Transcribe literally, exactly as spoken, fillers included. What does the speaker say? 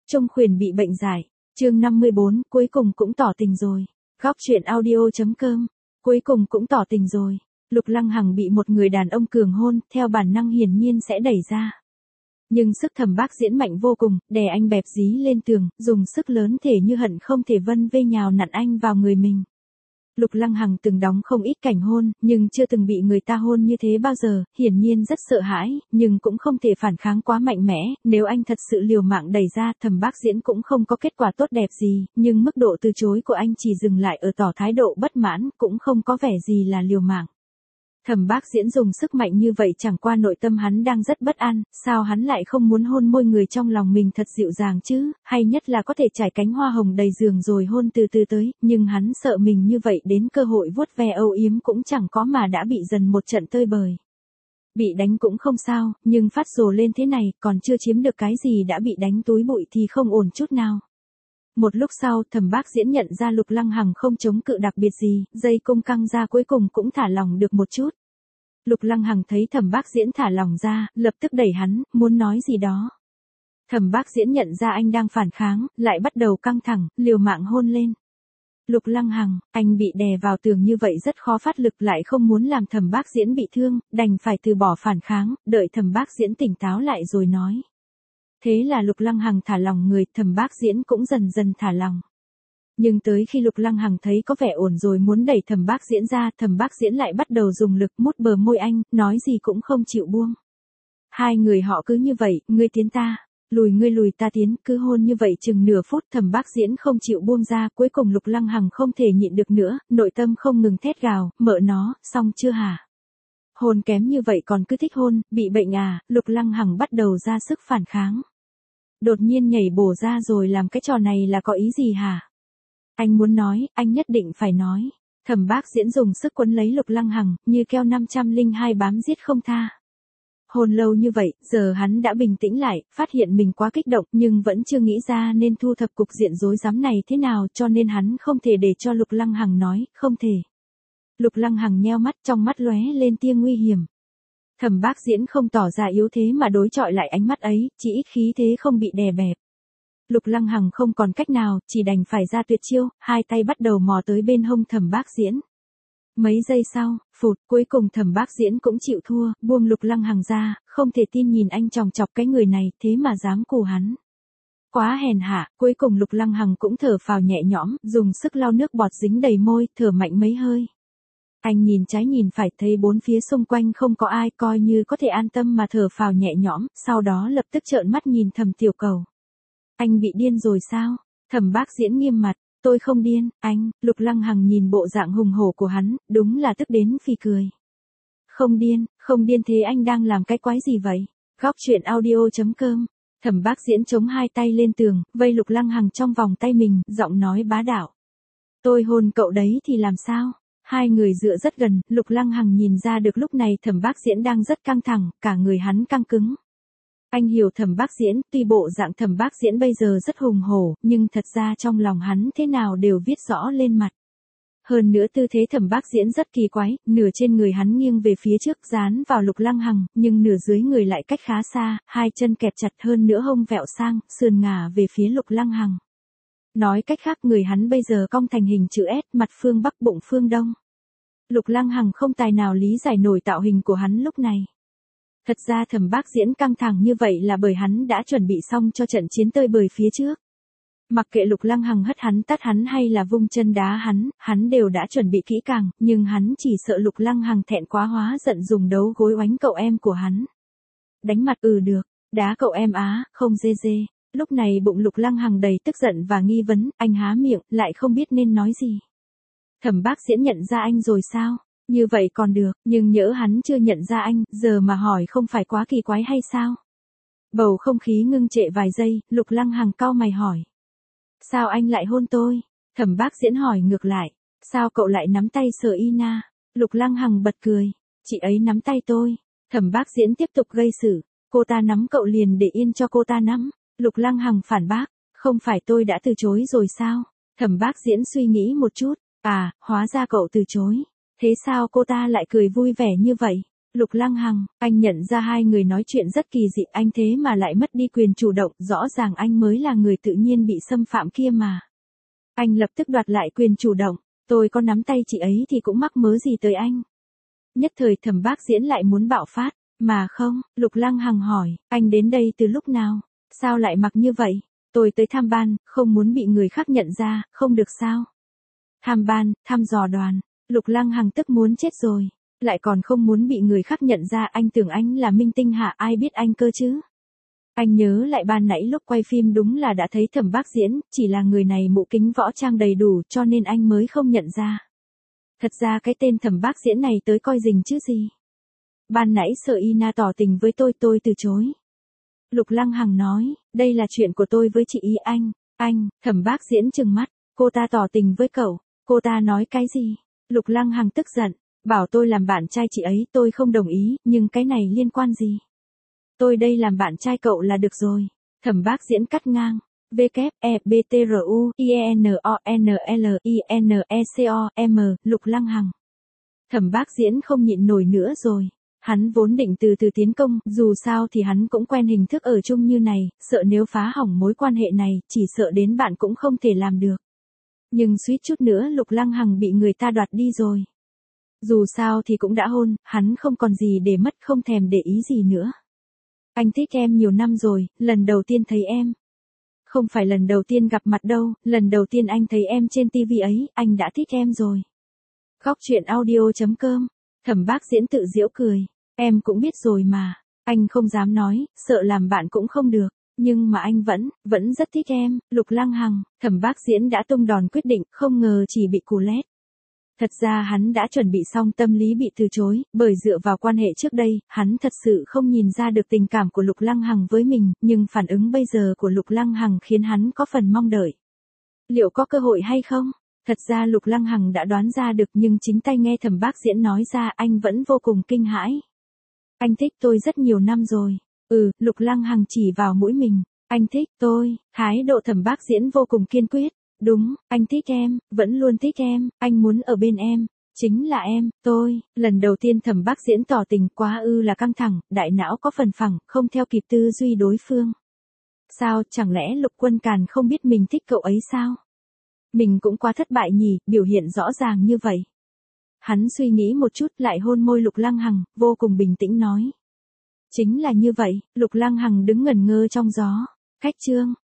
Trung Khuyển bị bệnh giải. Chương năm mươi bốn, cuối cùng cũng tỏ tình rồi. Góc truyện audio.com. Cuối cùng cũng tỏ tình rồi. Lục Lăng Hằng bị một người đàn ông cường hôn, theo bản năng hiển nhiên sẽ đẩy ra. Nhưng sức Thẩm Bác Diễn mạnh vô cùng, đè anh bẹp dí lên tường, dùng sức lớn thể như hận không thể vân vê nhào nặn anh vào người mình. Lục Lăng Hằng từng đóng không ít cảnh hôn, nhưng chưa từng bị người ta hôn như thế bao giờ, hiển nhiên rất sợ hãi, nhưng cũng không thể phản kháng quá mạnh mẽ, nếu anh thật sự liều mạng đẩy ra, Thẩm Bác Diễn cũng không có kết quả tốt đẹp gì, nhưng mức độ từ chối của anh chỉ dừng lại ở tỏ thái độ bất mãn, cũng không có vẻ gì là liều mạng. Thẩm Bác Diễn dùng sức mạnh như vậy chẳng qua nội tâm hắn đang rất bất an, sao hắn lại không muốn hôn môi người trong lòng mình thật dịu dàng chứ, hay nhất là có thể trải cánh hoa hồng đầy giường rồi hôn từ từ tới, nhưng hắn sợ mình như vậy đến cơ hội vuốt ve âu yếm cũng chẳng có mà đã bị dần một trận tơi bời. Bị đánh cũng không sao, nhưng phát rồ lên thế này, còn chưa chiếm được cái gì đã bị đánh túi bụi thì không ổn chút nào. Một lúc sau, Thẩm Bác Diễn nhận ra Lục Lăng Hằng không chống cự đặc biệt gì, dây cung căng ra cuối cùng cũng thả lỏng được một chút. Lục Lăng Hằng thấy Thẩm Bác Diễn thả lỏng ra, lập tức đẩy hắn, muốn nói gì đó. Thẩm Bác Diễn nhận ra anh đang phản kháng, lại bắt đầu căng thẳng, liều mạng hôn lên. Lục Lăng Hằng, anh bị đè vào tường như vậy rất khó phát lực, lại không muốn làm Thẩm Bác Diễn bị thương, đành phải từ bỏ phản kháng, đợi Thẩm Bác Diễn tỉnh táo lại rồi nói. Thế là Lục Lăng Hằng thả lòng người, Thẩm Bác Diễn cũng dần dần thả lòng. Nhưng tới khi Lục Lăng Hằng thấy có vẻ ổn rồi muốn đẩy Thẩm Bác Diễn ra, Thẩm Bác Diễn lại bắt đầu dùng lực mút bờ môi anh, nói gì cũng không chịu buông. Hai người họ cứ như vậy, ngươi tiến ta, lùi ngươi lùi ta tiến, cứ hôn như vậy chừng nửa phút, Thẩm Bác Diễn không chịu buông ra, cuối cùng Lục Lăng Hằng không thể nhịn được nữa, nội tâm không ngừng thét gào, mợ nó, xong chưa hả? Hôn kém như vậy còn cứ thích hôn, bị bệnh à? Lục Lăng Hằng bắt đầu ra sức phản kháng. Đột nhiên nhảy bổ ra rồi làm cái trò này là có ý gì hả? Anh muốn nói, anh nhất định phải nói. Thẩm Bác Diễn dùng sức quấn lấy Lục Lăng Hằng, như keo năm trăm lẻ hai bám giết không tha. Hôn lâu như vậy, giờ hắn đã bình tĩnh lại, phát hiện mình quá kích động, nhưng vẫn chưa nghĩ ra nên thu thập cục diện rối rắm này thế nào, cho nên hắn không thể để cho Lục Lăng Hằng nói, không thể. Lục Lăng Hằng nheo mắt, trong mắt lóe lên tia nguy hiểm. Thẩm Bác Diễn không tỏ ra yếu thế mà đối chọi lại ánh mắt ấy, chỉ ít khí thế không bị đè bẹp. Lục Lăng Hằng không còn cách nào, chỉ đành phải ra tuyệt chiêu, hai tay bắt đầu mò tới bên hông Thẩm Bác Diễn. Mấy giây sau, phụt, cuối cùng Thẩm Bác Diễn cũng chịu thua, buông Lục Lăng Hằng ra, không thể tin nhìn anh chòng chọc cái người này, thế mà dám cù hắn. Quá hèn hạ, cuối cùng Lục Lăng Hằng cũng thở phào nhẹ nhõm, dùng sức lau nước bọt dính đầy môi, thở mạnh mấy hơi. Anh nhìn trái nhìn phải thấy bốn phía xung quanh không có ai, coi như có thể an tâm mà thở phào nhẹ nhõm, sau đó lập tức trợn mắt nhìn Thẩm Tiểu Cầu. Anh bị điên rồi sao? Thẩm Bác Diễn nghiêm mặt, tôi không điên, anh. Lục Lăng Hằng nhìn bộ dạng hùng hổ của hắn, đúng là tức đến phì cười. Không điên, không điên thế anh đang làm cái quái gì vậy? Góc truyện audio.com. Thẩm Bác Diễn chống hai tay lên tường, vây Lục Lăng Hằng trong vòng tay mình, giọng nói bá đạo. Tôi hôn cậu đấy thì làm sao? Hai người dựa rất gần, Lục Lăng Hằng nhìn ra được lúc này Thẩm Bác Diễn đang rất căng thẳng, cả người hắn căng cứng. Anh hiểu Thẩm Bác Diễn, tuy bộ dạng Thẩm Bác Diễn bây giờ rất hùng hổ, nhưng thật ra trong lòng hắn thế nào đều viết rõ lên mặt. Hơn nữa tư thế Thẩm Bác Diễn rất kỳ quái, nửa trên người hắn nghiêng về phía trước dán vào Lục Lăng Hằng, nhưng nửa dưới người lại cách khá xa, hai chân kẹp chặt hơn nữa hông vẹo sang, sườn ngả về phía Lục Lăng Hằng. Nói cách khác người hắn bây giờ cong thành hình chữ S, mặt phương Bắc bụng phương Đông. Lục Lăng Hằng không tài nào lý giải nổi tạo hình của hắn lúc này. Thật ra Thẩm Bác Diễn căng thẳng như vậy là bởi hắn đã chuẩn bị xong cho trận chiến tơi bời phía trước. Mặc kệ Lục Lăng Hằng hất hắn tát hắn hay là vung chân đá hắn, hắn đều đã chuẩn bị kỹ càng, nhưng hắn chỉ sợ Lục Lăng Hằng thẹn quá hóa giận dùng đấu gối oánh cậu em của hắn. Đánh mặt ừ được, đá cậu em á, không dê dê. Lúc này bụng Lục Lăng Hằng đầy tức giận và nghi vấn, anh há miệng, lại không biết nên nói gì. Thẩm Bác Diễn nhận ra anh rồi sao? Như vậy còn được, nhưng nhỡ hắn chưa nhận ra anh, giờ mà hỏi không phải quá kỳ quái hay sao? Bầu không khí ngưng trệ vài giây, Lục Lăng Hằng cau mày hỏi. Sao anh lại hôn tôi? Thẩm Bác Diễn hỏi ngược lại. Sao cậu lại nắm tay Sở Ina? Lục Lăng Hằng bật cười. Chị ấy nắm tay tôi. Thẩm Bác Diễn tiếp tục gây sự. Cô ta nắm cậu liền để yên cho cô ta nắm. Lục Lăng Hằng phản bác. Không phải tôi đã từ chối rồi sao? Thẩm Bác Diễn suy nghĩ một chút. À, hóa ra cậu từ chối. Thế sao cô ta lại cười vui vẻ như vậy? Lục Lăng Hằng, anh nhận ra hai người nói chuyện rất kỳ dị, anh thế mà lại mất đi quyền chủ động, rõ ràng anh mới là người tự nhiên bị xâm phạm kia mà. Anh lập tức đoạt lại quyền chủ động, tôi có nắm tay chị ấy thì cũng mắc mớ gì tới anh. Nhất thời Thẩm Bác Diễn lại muốn bạo phát, mà không, Lục Lăng Hằng hỏi, anh đến đây từ lúc nào, sao lại mặc như vậy, tôi tới tham ban, không muốn bị người khác nhận ra, không được sao. Tham ban, thăm dò đoàn, Lục Lăng Hằng tức muốn chết rồi, lại còn không muốn bị người khác nhận ra, anh tưởng anh là minh tinh hả, ai biết anh cơ chứ. Anh nhớ lại ban nãy lúc quay phim đúng là đã thấy Thẩm Bác Diễn, chỉ là người này mũ kính võ trang đầy đủ cho nên anh mới không nhận ra. Thật ra cái tên Thẩm Bác Diễn này tới coi rình chứ gì. Ban nãy sợ Ina tỏ tình với tôi tôi từ chối. Lục Lăng Hằng nói, đây là chuyện của tôi với chị ý anh, anh, Thẩm Bác Diễn trừng mắt, cô ta tỏ tình với cậu, cô ta nói cái gì? Lục Lăng Hằng tức giận, bảo tôi làm bạn trai chị ấy, tôi không đồng ý, nhưng cái này liên quan gì? Tôi đây làm bạn trai cậu là được rồi. Thẩm Bác Diễn cắt ngang. W, E, B, T, R, U, I, E, N, O, N, L, I, N, E, C, O, M, Lục Lăng Hằng. Thẩm Bác Diễn không nhịn nổi nữa rồi. Hắn vốn định từ từ tiến công, dù sao thì hắn cũng quen hình thức ở chung như này, sợ nếu phá hỏng mối quan hệ này, chỉ sợ đến bạn cũng không thể làm được. Nhưng suýt chút nữa Lục Lăng Hằng bị người ta đoạt đi rồi. Dù sao thì cũng đã hôn, hắn không còn gì để mất, không thèm để ý gì nữa. Anh thích em nhiều năm rồi, lần đầu tiên thấy em. Không phải lần đầu tiên gặp mặt đâu, lần đầu tiên anh thấy em trên ti vi ấy, anh đã thích em rồi. Góc truyện audio chấm com, Thẩm Bác Diễn tự giễu cười, em cũng biết rồi mà, anh không dám nói, sợ làm bạn cũng không được, nhưng mà anh vẫn, vẫn rất thích em, Lục Lăng Hằng, Thẩm Bác Diễn đã tung đòn quyết định, không ngờ chỉ bị cú lét. Thật ra hắn đã chuẩn bị xong tâm lý bị từ chối, bởi dựa vào quan hệ trước đây, hắn thật sự không nhìn ra được tình cảm của Lục Lăng Hằng với mình, nhưng phản ứng bây giờ của Lục Lăng Hằng khiến hắn có phần mong đợi. Liệu có cơ hội hay không? Thật ra Lục Lăng Hằng đã đoán ra được, nhưng chính tay nghe Thẩm Bác Diễn nói ra anh vẫn vô cùng kinh hãi. Anh thích tôi rất nhiều năm rồi. Ừ, Lục Lăng Hằng chỉ vào mũi mình. Anh thích tôi, thái độ Thẩm Bác Diễn vô cùng kiên quyết. Đúng, anh thích em, vẫn luôn thích em, anh muốn ở bên em, chính là em, tôi. Lần đầu tiên Thẩm Bác Diễn tỏ tình quá ư là căng thẳng, đại não có phần phẳng, không theo kịp tư duy đối phương. Sao, chẳng lẽ Lục Quân Càn không biết mình thích cậu ấy sao? Mình cũng quá thất bại nhỉ, biểu hiện rõ ràng như vậy. Hắn suy nghĩ một chút lại hôn môi Lục Lăng Hằng, vô cùng bình tĩnh nói. Chính là như vậy, Lục Lăng Hằng đứng ngẩn ngơ trong gió. Khách trương,